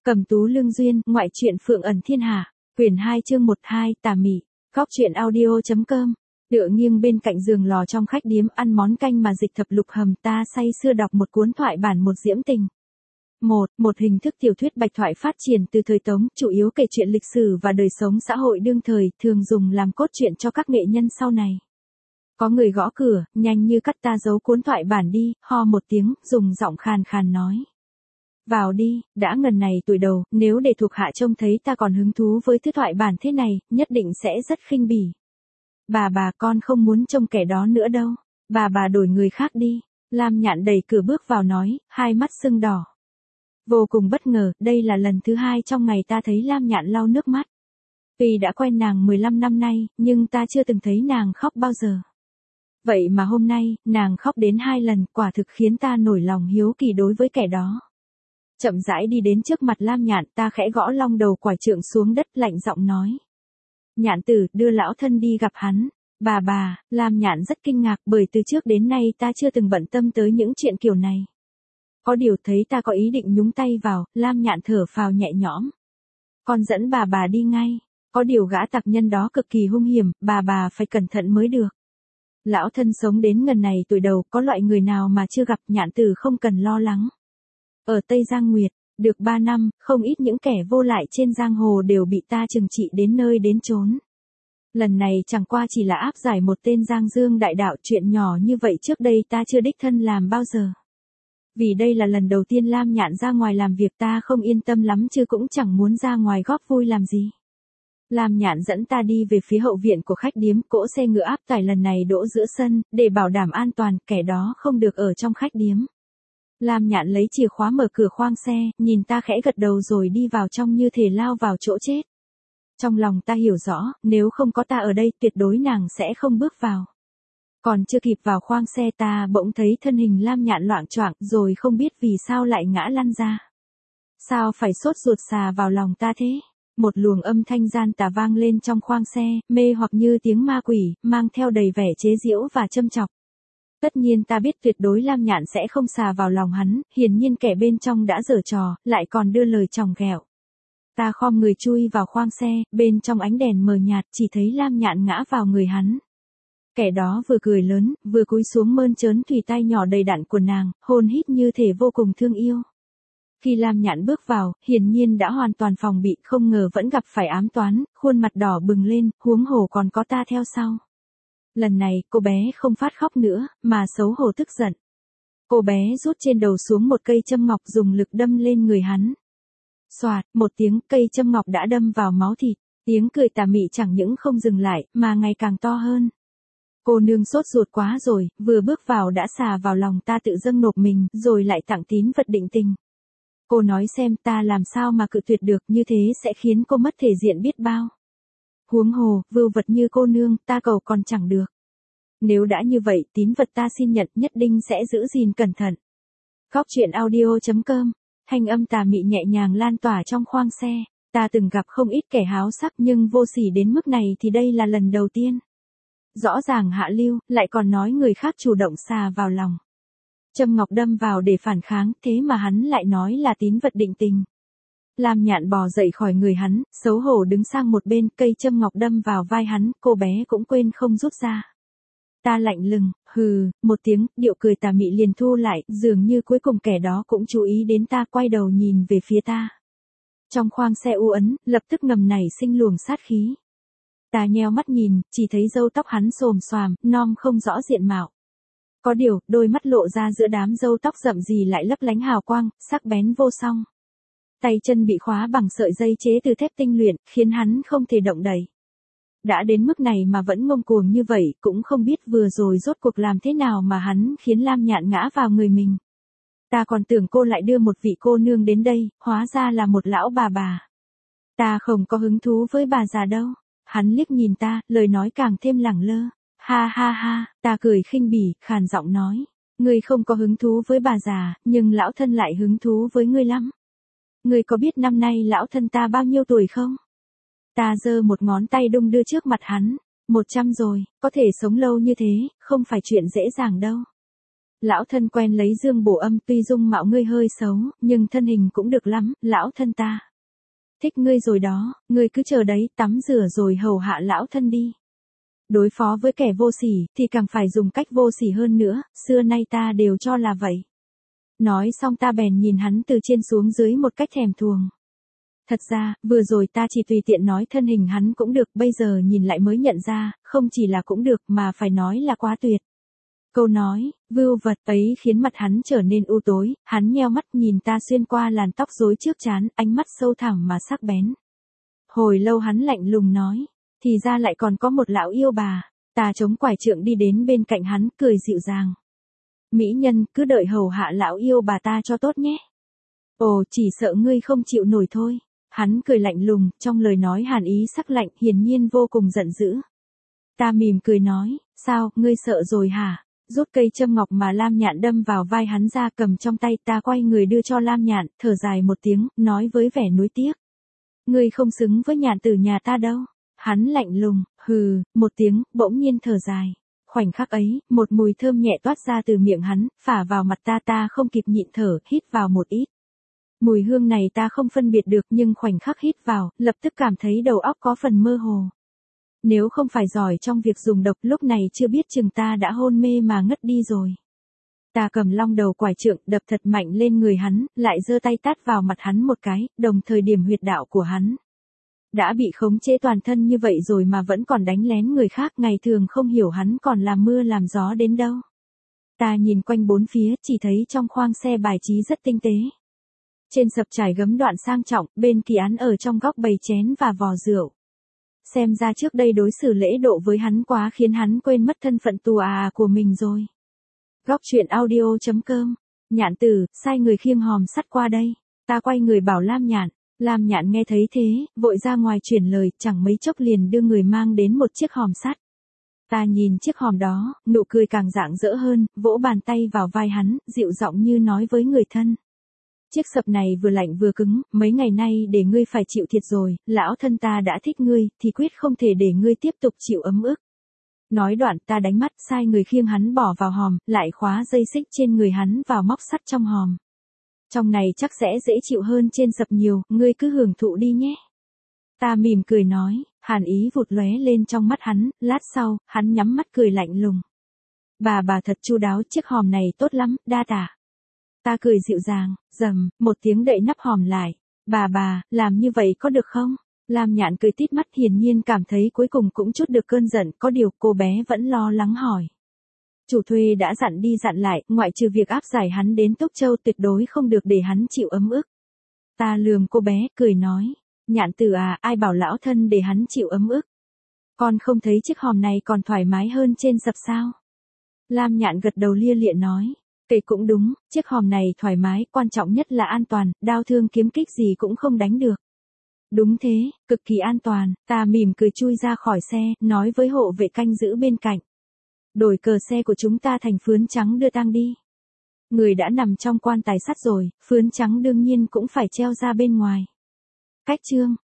Cẩm tú lương duyên, ngoại truyện Phượng ẩn thiên hạ, quyển 2 chương 12, tà mị. Góc truyện audio.com. Tựa nghiêng bên cạnh giường lò trong khách điếm ăn món canh mà dịch thập lục hầm, ta say sưa đọc một cuốn thoại bản một diễm tình. Một hình thức tiểu thuyết bạch thoại phát triển từ thời Tống, chủ yếu kể chuyện lịch sử và đời sống xã hội đương thời, thường dùng làm cốt truyện cho các nghệ nhân sau này. Có người gõ cửa, nhanh như cắt, ta giấu cuốn thoại bản đi, ho một tiếng, dùng giọng khàn khàn nói. Vào đi, đã ngần này tuổi đầu, nếu để thuộc hạ trông thấy ta còn hứng thú với thứ thoại bản thế này, nhất định sẽ rất khinh bỉ. Bà con không muốn trông kẻ đó nữa đâu, bà đổi người khác đi. Lam Nhạn đẩy cửa bước vào nói, hai mắt sưng đỏ. Vô cùng bất ngờ, đây là lần thứ hai trong ngày ta thấy Lam Nhạn lau nước mắt. Tuy đã quen nàng 15 năm nay, nhưng ta chưa từng thấy nàng khóc bao giờ. Vậy mà hôm nay, nàng khóc đến 2 lần, quả thực khiến ta nổi lòng hiếu kỳ đối với kẻ đó. Chậm rãi đi đến trước mặt Lam Nhạn, ta khẽ gõ long đầu quải trượng xuống đất, lạnh giọng nói. Nhạn tử, đưa lão thân đi gặp hắn. Bà, Lam Nhạn rất kinh ngạc, bởi từ trước đến nay ta chưa từng bận tâm tới những chuyện kiểu này. Có điều thấy ta có ý định nhúng tay vào, Lam Nhạn thở phào nhẹ nhõm. Con dẫn bà đi ngay, có điều gã tặc nhân đó cực kỳ hung hiểm, bà phải cẩn thận mới được. Lão thân sống đến ngần này tuổi đầu, có loại người nào mà chưa gặp, Nhạn tử không cần lo lắng. Ở Tây Giang Nguyệt, được 3 năm, không ít những kẻ vô lại trên giang hồ đều bị ta trừng trị đến nơi đến chốn. Lần này chẳng qua chỉ là áp giải một tên Giang Dương đại đạo, chuyện nhỏ như vậy trước đây ta chưa đích thân làm bao giờ. Vì đây là lần đầu tiên Lam Nhạn ra ngoài làm việc, ta không yên tâm lắm chứ cũng chẳng muốn ra ngoài góp vui làm gì. Lam Nhạn dẫn ta đi về phía hậu viện của khách điếm, cỗ xe ngựa áp tải lần này đỗ giữa sân, để bảo đảm an toàn, kẻ đó không được ở trong khách điếm. Lam Nhạn lấy chìa khóa mở cửa khoang xe, nhìn ta khẽ gật đầu rồi đi vào trong như thể lao vào chỗ chết. Trong lòng ta hiểu rõ, nếu không có ta ở đây tuyệt đối nàng sẽ không bước vào. Còn chưa kịp vào khoang xe ta bỗng thấy thân hình Lam Nhạn loạng choạng, rồi không biết vì sao lại ngã lăn ra. Sao phải sốt ruột xà vào lòng ta thế? Một luồng âm thanh gian tà vang lên trong khoang xe, mê hoặc như tiếng ma quỷ, mang theo đầy vẻ chế giễu và châm chọc. Tất nhiên ta biết tuyệt đối Lam Nhạn sẽ không xà vào lòng hắn, hiển nhiên kẻ bên trong đã giở trò, lại còn đưa lời chòng ghẹo. Ta khom người chui vào khoang xe, bên trong ánh đèn mờ nhạt chỉ thấy Lam Nhạn ngã vào người hắn. Kẻ đó vừa cười lớn, vừa cúi xuống mơn trớn thủy tay nhỏ đầy đặn của nàng, hôn hít như thể vô cùng thương yêu. Khi Lam Nhạn bước vào, hiển nhiên đã hoàn toàn phòng bị, không ngờ vẫn gặp phải ám toán, khuôn mặt đỏ bừng lên, huống hồ còn có ta theo sau. Lần này, cô bé không phát khóc nữa, mà xấu hổ tức giận. Cô bé rút trên đầu xuống một cây châm ngọc dùng lực đâm lên người hắn. Xoạt, một tiếng, cây châm ngọc đã đâm vào máu thịt, tiếng cười tà mị chẳng những không dừng lại, mà ngày càng to hơn. Cô nương sốt ruột quá rồi, vừa bước vào đã xà vào lòng ta, tự dâng nộp mình, rồi lại tặng tín vật định tình. Cô nói xem ta làm sao mà cự tuyệt được, như thế sẽ khiến cô mất thể diện biết bao. Huống hồ, vưu vật như cô nương, ta cầu còn chẳng được. Nếu đã như vậy, tín vật ta xin nhận, nhất định sẽ giữ gìn cẩn thận. Góc truyện audio.com. Thanh âm tà mị nhẹ nhàng lan tỏa trong khoang xe. Ta từng gặp không ít kẻ háo sắc nhưng vô sỉ đến mức này thì đây là lần đầu tiên. Rõ ràng hạ lưu, lại còn nói người khác chủ động xà vào lòng. Châm ngọc đâm vào để phản kháng, thế mà hắn lại nói là tín vật định tình. Lam Nhạn bò dậy khỏi người hắn, xấu hổ đứng sang một bên, cây châm ngọc đâm vào vai hắn, cô bé cũng quên không rút ra. Ta lạnh lùng, hừ, một tiếng, điệu cười tà mị liền thu lại, dường như cuối cùng kẻ đó cũng chú ý đến ta, quay đầu nhìn về phía ta. Trong khoang xe u ấn, lập tức ngầm nảy sinh luồng sát khí. Ta nheo mắt nhìn, chỉ thấy râu tóc hắn xồm xoàm, non không rõ diện mạo. Có điều, đôi mắt lộ ra giữa đám râu tóc rậm rì lại lấp lánh hào quang, sắc bén vô song. Tay chân bị khóa bằng sợi dây chế từ thép tinh luyện, khiến hắn không thể động đậy. Đã đến mức này mà vẫn ngông cuồng như vậy, cũng không biết vừa rồi rốt cuộc làm thế nào mà hắn khiến Lam Nhạn ngã vào người mình. Ta còn tưởng cô lại đưa một vị cô nương đến đây, hóa ra là một lão bà. Ta không có hứng thú với bà già đâu. Hắn liếc nhìn ta, lời nói càng thêm lẳng lơ. Ha, ta cười khinh bỉ, khàn giọng nói. Ngươi không có hứng thú với bà già, nhưng lão thân lại hứng thú với ngươi lắm. Ngươi có biết năm nay lão thân ta bao nhiêu tuổi không? Ta giơ một ngón tay đung đưa trước mặt hắn. 100 rồi, có thể sống lâu như thế, không phải chuyện dễ dàng đâu. Lão thân quen lấy dương bổ âm, tuy dung mạo ngươi hơi xấu, nhưng thân hình cũng được lắm, lão thân ta. Thích ngươi rồi đó, ngươi cứ chờ đấy, tắm rửa rồi hầu hạ lão thân đi. Đối phó với kẻ vô sỉ, thì càng phải dùng cách vô sỉ hơn nữa, xưa nay ta đều cho là vậy. Nói xong ta bèn nhìn hắn từ trên xuống dưới một cách thèm thuồng. Thật ra, vừa rồi ta chỉ tùy tiện nói thân hình hắn cũng được, bây giờ nhìn lại mới nhận ra, không chỉ là cũng được mà phải nói là quá tuyệt. Câu nói, vưu vật ấy khiến mặt hắn trở nên u tối, hắn nheo mắt nhìn ta xuyên qua làn tóc rối trước trán, ánh mắt sâu thẳm mà sắc bén. Hồi lâu hắn lạnh lùng nói, thì ra lại còn có một lão yêu bà. Ta chống quải trượng đi đến bên cạnh hắn, cười dịu dàng. Mỹ nhân, cứ đợi hầu hạ lão yêu bà ta cho tốt nhé. Ồ, chỉ sợ ngươi không chịu nổi thôi. Hắn cười lạnh lùng, trong lời nói hàn ý sắc lạnh, hiển nhiên vô cùng giận dữ. Ta mỉm cười nói, sao, ngươi sợ rồi hả? Rút cây châm ngọc mà Lam Nhạn đâm vào vai hắn ra, cầm trong tay, ta quay người đưa cho Lam Nhạn, thở dài một tiếng, nói với vẻ nuối tiếc. Ngươi không xứng với Nhạn tử nhà ta đâu. Hắn lạnh lùng, hừ, một tiếng, bỗng nhiên thở dài. Khoảnh khắc ấy, một mùi thơm nhẹ toát ra từ miệng hắn, phả vào mặt ta không kịp nhịn thở, hít vào một ít. Mùi hương này ta không phân biệt được, nhưng khoảnh khắc hít vào, lập tức cảm thấy đầu óc có phần mơ hồ. Nếu không phải giỏi trong việc dùng độc, lúc này chưa biết chừng ta đã hôn mê mà ngất đi rồi. Ta cầm long đầu quải trượng, đập thật mạnh lên người hắn, lại giơ tay tát vào mặt hắn một cái, đồng thời điểm huyệt đạo của hắn. Đã bị khống chế toàn thân như vậy rồi mà vẫn còn đánh lén người khác, ngày thường không hiểu hắn còn làm mưa làm gió đến đâu. Ta nhìn quanh bốn phía, chỉ thấy trong khoang xe bài trí rất tinh tế. Trên sập trải gấm đoạn sang trọng, bên kỳ án ở trong góc bày chén và vò rượu. Xem ra trước đây đối xử lễ độ với hắn quá khiến hắn quên mất thân phận tù của mình rồi. Góc truyện audio.com. Nhạn tử, sai người khiêng hòm sắt qua đây. Ta quay người bảo Lam Nhạn. Lam Nhạn nghe thấy thế, vội ra ngoài truyền lời, chẳng mấy chốc liền đưa người mang đến một chiếc hòm sắt. Ta nhìn chiếc hòm đó, nụ cười càng rạng rỡ hơn, vỗ bàn tay vào vai hắn, dịu giọng như nói với người thân. Chiếc sập này vừa lạnh vừa cứng, mấy ngày nay để ngươi phải chịu thiệt rồi, lão thân ta đã thích ngươi, thì quyết không thể để ngươi tiếp tục chịu ấm ức. Nói đoạn ta đánh mắt, sai người khiêng hắn bỏ vào hòm, lại khóa dây xích trên người hắn vào móc sắt trong hòm. Trong này chắc sẽ dễ chịu hơn trên sập nhiều, ngươi cứ hưởng thụ đi nhé. Ta mỉm cười nói, hàn ý vụt lóe lên trong mắt hắn, lát sau, hắn nhắm mắt cười lạnh lùng. Bà thật chu đáo, chiếc hòm này tốt lắm, đa tạ. Ta cười dịu dàng, rầm, một tiếng đậy nắp hòm lại. Bà, làm như vậy có được không? Lam Nhạn cười tít mắt, hiển nhiên cảm thấy cuối cùng cũng chút được cơn giận, có điều cô bé vẫn lo lắng hỏi. Chủ thuê đã dặn đi dặn lại, ngoại trừ việc áp giải hắn đến Túc Châu tuyệt đối không được để hắn chịu ấm ức. Ta lườm cô bé, cười nói. Nhạn tử ai bảo lão thân để hắn chịu ấm ức. Con không thấy chiếc hòm này còn thoải mái hơn trên sập sao? Lam Nhạn gật đầu lia lịa nói. Kể cũng đúng, chiếc hòm này thoải mái, quan trọng nhất là an toàn, đao thương kiếm kích gì cũng không đánh được. Đúng thế, cực kỳ an toàn, ta mỉm cười chui ra khỏi xe, nói với hộ vệ canh giữ bên cạnh. Đổi cờ xe của chúng ta thành phướn trắng đưa tang đi. Người đã nằm trong quan tài sắt rồi, phướn trắng đương nhiên cũng phải treo ra bên ngoài. Cách chương